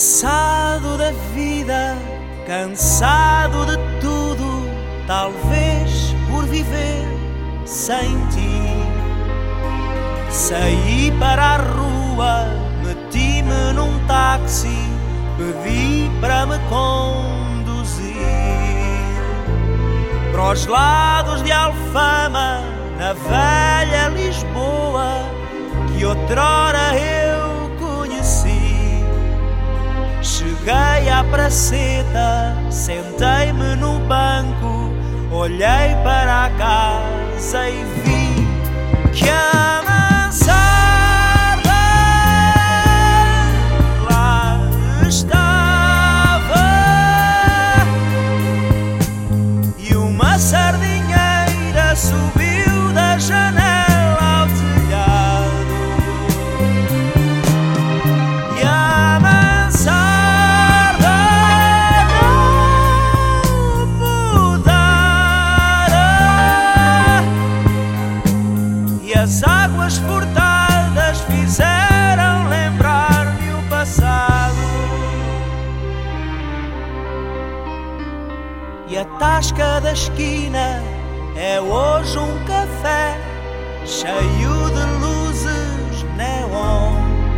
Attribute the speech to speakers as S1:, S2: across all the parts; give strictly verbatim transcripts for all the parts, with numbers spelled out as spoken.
S1: Cansado da vida, cansado de tudo, talvez por viver sem ti. Saí para a rua, meti-me num táxi, pedi para me conduzir para os lados de Alfama, na velha Lisboa que outrora eu conheci. Cheguei à praceta, sentei-me no banco, olhei para a casa e vi que a mansarda lá estava e uma sardinheira subiu da janela ao telhado. E a mansarda as águas furtadas fizeram lembrar-me o passado. E a tasca da esquina é hoje um café cheio de luzes neon.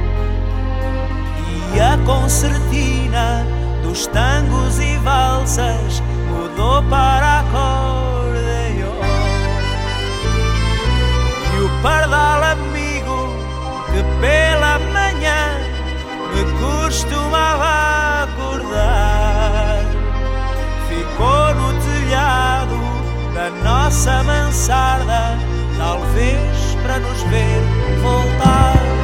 S1: E a concertina dos tangos e valsas mudou para acordeon. O pardal amigo que pela manhã me costumava acordar ficou no telhado da nossa mansarda, talvez para nos ver voltar.